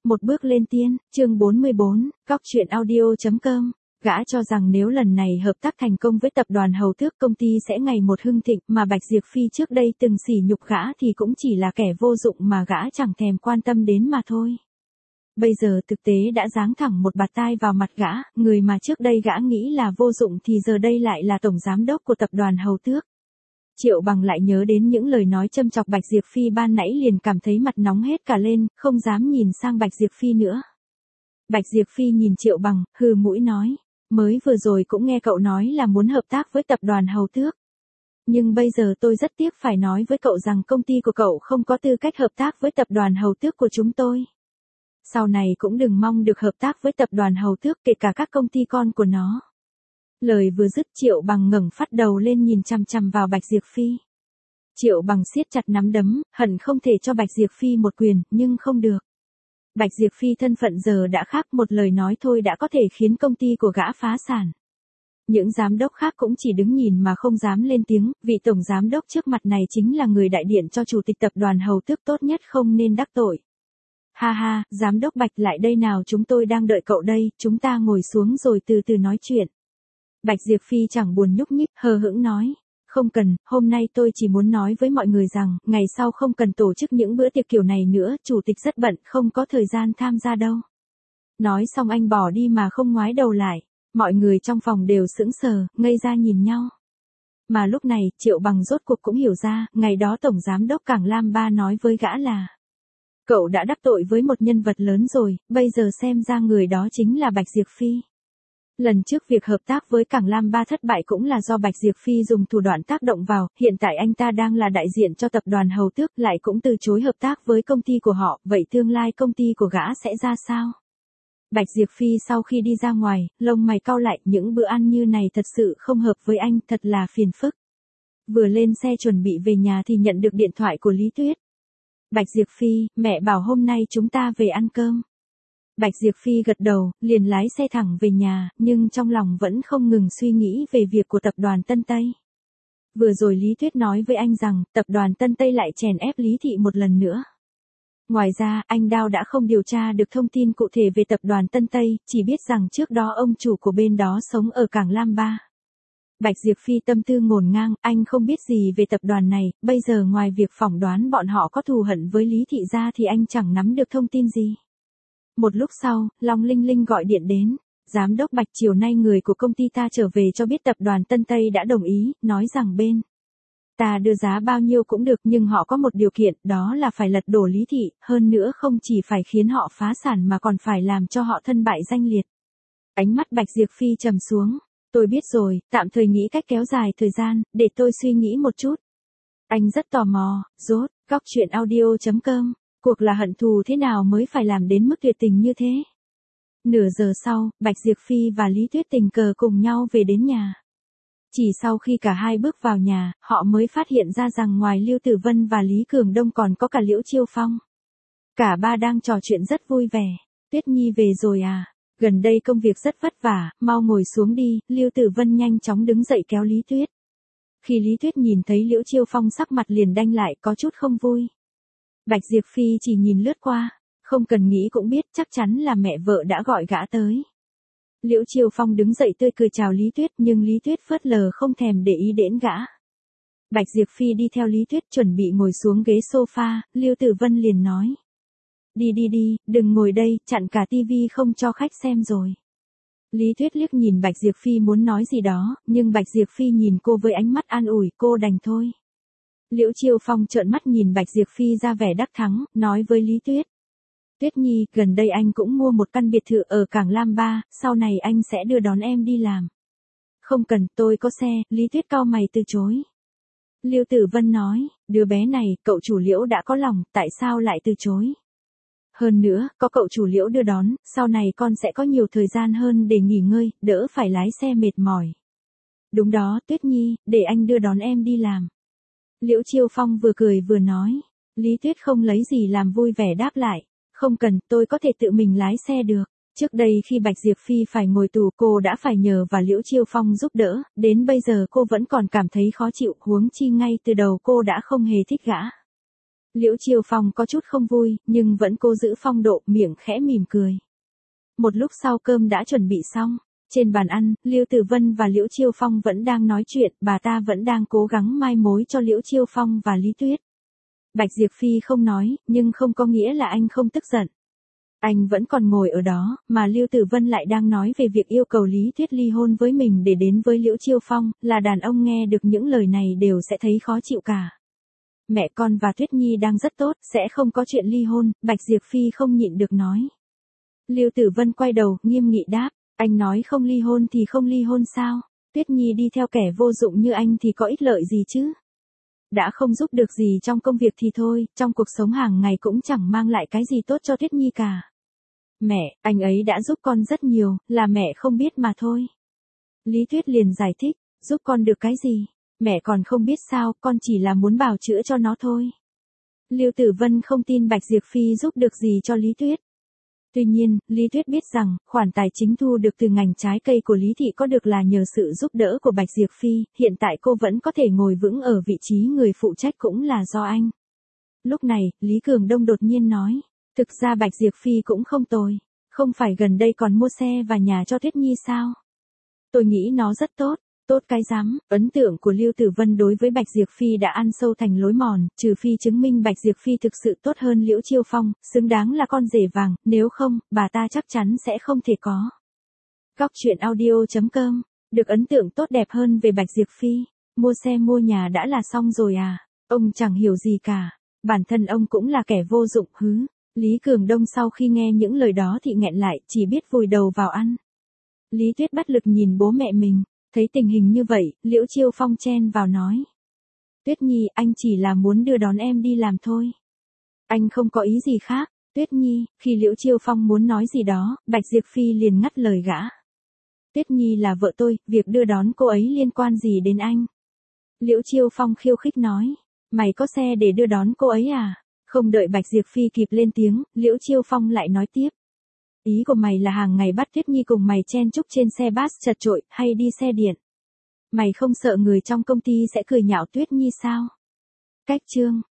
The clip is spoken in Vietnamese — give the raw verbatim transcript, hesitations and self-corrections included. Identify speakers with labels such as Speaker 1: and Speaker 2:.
Speaker 1: Một bước lên tiên, chương bốn mươi bốn, góc truyện audio.com. Gã cho rằng nếu lần này hợp tác thành công với tập đoàn Hầu Tước, công ty sẽ ngày một hưng thịnh, mà Bạch Diệp Phi trước đây từng sỉ nhục gã thì cũng chỉ là kẻ vô dụng mà gã chẳng thèm quan tâm đến mà thôi. Bây giờ thực tế đã giáng thẳng một bạt tai vào mặt gã, người mà trước đây gã nghĩ là vô dụng thì giờ đây lại là tổng giám đốc của tập đoàn Hầu Tước. Triệu Bằng lại nhớ đến những lời nói châm chọc Bạch Diệp Phi ban nãy, liền cảm thấy mặt nóng hết cả lên, không dám nhìn sang Bạch Diệp Phi nữa. Bạch Diệp Phi nhìn Triệu Bằng, hừ mũi nói, mới vừa rồi cũng nghe cậu nói là muốn hợp tác với tập đoàn Hầu Tước. Nhưng bây giờ tôi rất tiếc phải nói với cậu rằng công ty của cậu không có tư cách hợp tác với tập đoàn Hầu Tước của chúng tôi. Sau này cũng đừng mong được hợp tác với tập đoàn Hầu Tước, kể cả các công ty con của nó. Lời vừa dứt, Triệu Bằng ngẩng phát đầu lên nhìn chằm chằm vào Bạch Diệp Phi. Triệu Bằng siết chặt nắm đấm, hận không thể cho Bạch Diệp Phi một quyền, nhưng không được. Bạch Diệp Phi thân phận giờ đã khác, một lời nói thôi đã có thể khiến công ty của gã phá sản. Những giám đốc khác cũng chỉ đứng nhìn mà không dám lên tiếng, vị tổng giám đốc trước mặt này chính là người đại diện cho chủ tịch tập đoàn Hầu Tước, tốt nhất không nên đắc tội. Ha ha, giám đốc Bạch lại đây nào, chúng tôi đang đợi cậu đây, chúng ta ngồi xuống rồi từ từ nói chuyện. Bạch Diệp Phi chẳng buồn nhúc nhích, hờ hững nói, không cần, hôm nay tôi chỉ muốn nói với mọi người rằng, ngày sau không cần tổ chức những bữa tiệc kiểu này nữa, chủ tịch rất bận, không có thời gian tham gia đâu. Nói xong anh bỏ đi mà không ngoái đầu lại, mọi người trong phòng đều sững sờ, ngây ra nhìn nhau. Mà lúc này, Triệu Bằng rốt cuộc cũng hiểu ra, ngày đó tổng giám đốc Cảng Lam Ba nói với gã là, cậu đã đắc tội với một nhân vật lớn rồi, bây giờ xem ra người đó chính là Bạch Diệp Phi. Lần trước việc hợp tác với Cảng Lam Ba thất bại cũng là do Bạch Diệp Phi dùng thủ đoạn tác động vào, hiện tại anh ta đang là đại diện cho tập đoàn Hầu Tước, lại cũng từ chối hợp tác với công ty của họ, vậy tương lai công ty của gã sẽ ra sao? Bạch Diệp Phi sau khi đi ra ngoài, lông mày cau lại, những bữa ăn như này thật sự không hợp với anh, thật là phiền phức. Vừa lên xe chuẩn bị về nhà thì nhận được điện thoại của Lý Tuyết. Bạch Diệp Phi, mẹ bảo hôm nay chúng ta về ăn cơm. Bạch Diệp Phi gật đầu, liền lái xe thẳng về nhà, nhưng trong lòng vẫn không ngừng suy nghĩ về việc của tập đoàn Tân Tây. Vừa rồi Lý Tuyết nói với anh rằng, tập đoàn Tân Tây lại chèn ép Lý Thị một lần nữa. Ngoài ra, anh Đao đã không điều tra được thông tin cụ thể về tập đoàn Tân Tây, chỉ biết rằng trước đó ông chủ của bên đó sống ở Cảng Lam Ba. Bạch Diệp Phi tâm tư ngổn ngang, anh không biết gì về tập đoàn này, bây giờ ngoài việc phỏng đoán bọn họ có thù hận với Lý Thị ra thì anh chẳng nắm được thông tin gì. Một lúc sau, Long Linh Linh gọi điện đến, giám đốc Bạch, chiều nay người của công ty ta trở về cho biết tập đoàn Tân Tây đã đồng ý, nói rằng bên ta đưa giá bao nhiêu cũng được, nhưng họ có một điều kiện, đó là phải lật đổ Lý Thị, hơn nữa không chỉ phải khiến họ phá sản mà còn phải làm cho họ thân bại danh liệt. Ánh mắt Bạch Diệp Phi trầm xuống, tôi biết rồi, tạm thời nghĩ cách kéo dài thời gian, để tôi suy nghĩ một chút. Anh rất tò mò, rốt, góc truyện audio.com, cuộc là hận thù thế nào mới phải làm đến mức tuyệt tình như thế? Nửa giờ sau, Bạch Diệp Phi và Lý Tuyết tình cờ cùng nhau về đến nhà. Chỉ sau khi cả hai bước vào nhà, họ mới phát hiện ra rằng ngoài Lưu Tử Vân và Lý Cường Đông còn có cả Liễu Chiêu Phong. Cả ba đang trò chuyện rất vui vẻ. Tuyết Nhi về rồi à? Gần đây công việc rất vất vả, mau ngồi xuống đi. Lưu Tử Vân nhanh chóng đứng dậy kéo Lý Tuyết. Khi Lý Tuyết nhìn thấy Liễu Chiêu Phong sắc mặt liền đanh lại, có chút không vui. Bạch Diệp Phi chỉ nhìn lướt qua, không cần nghĩ cũng biết chắc chắn là mẹ vợ đã gọi gã tới. Liễu Chiêu Phong đứng dậy tươi cười chào Lý Tuyết, nhưng Lý Tuyết phớt lờ không thèm để ý đến gã. Bạch Diệp Phi đi theo Lý Tuyết chuẩn bị ngồi xuống ghế sofa, Lưu Tử Vân liền nói. Đi đi đi, đừng ngồi đây, chặn cả tivi không cho khách xem rồi. Lý Tuyết liếc nhìn Bạch Diệp Phi muốn nói gì đó, nhưng Bạch Diệp Phi nhìn cô với ánh mắt an ủi, cô đành thôi. Liễu Chiêu Phong trợn mắt nhìn Bạch Diệp Phi ra vẻ đắc thắng, nói với Lý Tuyết. Tuyết Nhi, gần đây anh cũng mua một căn biệt thự ở Cảng Lam Ba, sau này anh sẽ đưa đón em đi làm. Không cần, tôi có xe, Lý Tuyết cau mày từ chối. Lưu Tử Vân nói, đứa bé này, cậu chủ Liễu đã có lòng, tại sao lại từ chối? Hơn nữa, có cậu chủ Liễu đưa đón, sau này con sẽ có nhiều thời gian hơn để nghỉ ngơi, đỡ phải lái xe mệt mỏi. Đúng đó, Tuyết Nhi, để anh đưa đón em đi làm. Liễu Chiêu Phong vừa cười vừa nói. Lý Tuyết không lấy gì làm vui vẻ đáp lại. Không cần, tôi có thể tự mình lái xe được. Trước đây khi Bạch Diệp Phi phải ngồi tù cô đã phải nhờ và Liễu Chiêu Phong giúp đỡ, đến bây giờ cô vẫn còn cảm thấy khó chịu, huống chi ngay từ đầu cô đã không hề thích gã. Liễu Chiêu Phong có chút không vui, nhưng vẫn cố giữ phong độ, miệng khẽ mỉm cười. Một lúc sau cơm đã chuẩn bị xong. Trên bàn ăn, Lưu Tử Vân và Liễu Chiêu Phong vẫn đang nói chuyện, bà ta vẫn đang cố gắng mai mối cho Liễu Chiêu Phong và Lý Tuyết. Bạch Diệp Phi không nói, nhưng không có nghĩa là anh không tức giận. Anh vẫn còn ngồi ở đó, mà Lưu Tử Vân lại đang nói về việc yêu cầu Lý Tuyết ly hôn với mình để đến với Liễu Chiêu Phong, là đàn ông nghe được những lời này đều sẽ thấy khó chịu cả. Mẹ con và Tuyết Nhi đang rất tốt, sẽ không có chuyện ly hôn, Bạch Diệp Phi không nhịn được nói. Lưu Tử Vân quay đầu, nghiêm nghị đáp, anh nói không ly hôn thì không ly hôn sao? Tuyết Nhi đi theo kẻ vô dụng như anh thì có ích lợi gì chứ? Đã không giúp được gì trong công việc thì thôi, trong cuộc sống hàng ngày cũng chẳng mang lại cái gì tốt cho Tuyết Nhi cả. Mẹ, anh ấy đã giúp con rất nhiều, là mẹ không biết mà thôi. Lý Tuyết liền giải thích, giúp con được cái gì? Mẹ còn không biết sao, con chỉ là muốn bào chữa cho nó thôi. Lưu Tử Vân không tin Bạch Diệp Phi giúp được gì cho Lý Tuyết. Tuy nhiên, Lý Tuyết biết rằng, khoản tài chính thu được từ ngành trái cây của Lý Thị có được là nhờ sự giúp đỡ của Bạch Diệp Phi, hiện tại cô vẫn có thể ngồi vững ở vị trí người phụ trách cũng là do anh. Lúc này, Lý Cường Đông đột nhiên nói, thực ra Bạch Diệp Phi cũng không tồi, không phải gần đây còn mua xe và nhà cho Tuyết Nhi sao? Tôi nghĩ nó rất tốt. Tốt cái rắm, ấn tượng của Lưu Tử Vân đối với Bạch Diệp Phi đã ăn sâu thành lối mòn, trừ phi chứng minh Bạch Diệp Phi thực sự tốt hơn Liễu Chiêu Phong, xứng đáng là con rể vàng, nếu không, bà ta chắc chắn sẽ không thể có. Góc truyện audio chấm com, được ấn tượng tốt đẹp hơn về Bạch Diệp Phi, mua xe mua nhà đã là xong rồi à, ông chẳng hiểu gì cả, bản thân ông cũng là kẻ vô dụng hứ. Lý Cường Đông sau khi nghe những lời đó thì nghẹn lại, chỉ biết vùi đầu vào ăn. Lý Tuyết bất lực nhìn bố mẹ mình. Thấy tình hình như vậy, Liễu Chiêu Phong chen vào nói. Tuyết Nhi, anh chỉ là muốn đưa đón em đi làm thôi. Anh không có ý gì khác. Tuyết Nhi, khi Liễu Chiêu Phong muốn nói gì đó, Bạch Diệp Phi liền ngắt lời gã. Tuyết Nhi là vợ tôi, việc đưa đón cô ấy liên quan gì đến anh? Liễu Chiêu Phong khiêu khích nói. Mày có xe để đưa đón cô ấy à? Không đợi Bạch Diệp Phi kịp lên tiếng, Liễu Chiêu Phong lại nói tiếp. Ý của mày là hàng ngày bắt Tuyết Nhi cùng mày chen chúc trên xe bus chật chội, hay đi xe điện. Mày không sợ người trong công ty sẽ cười nhạo Tuyết Nhi sao? Cách chương.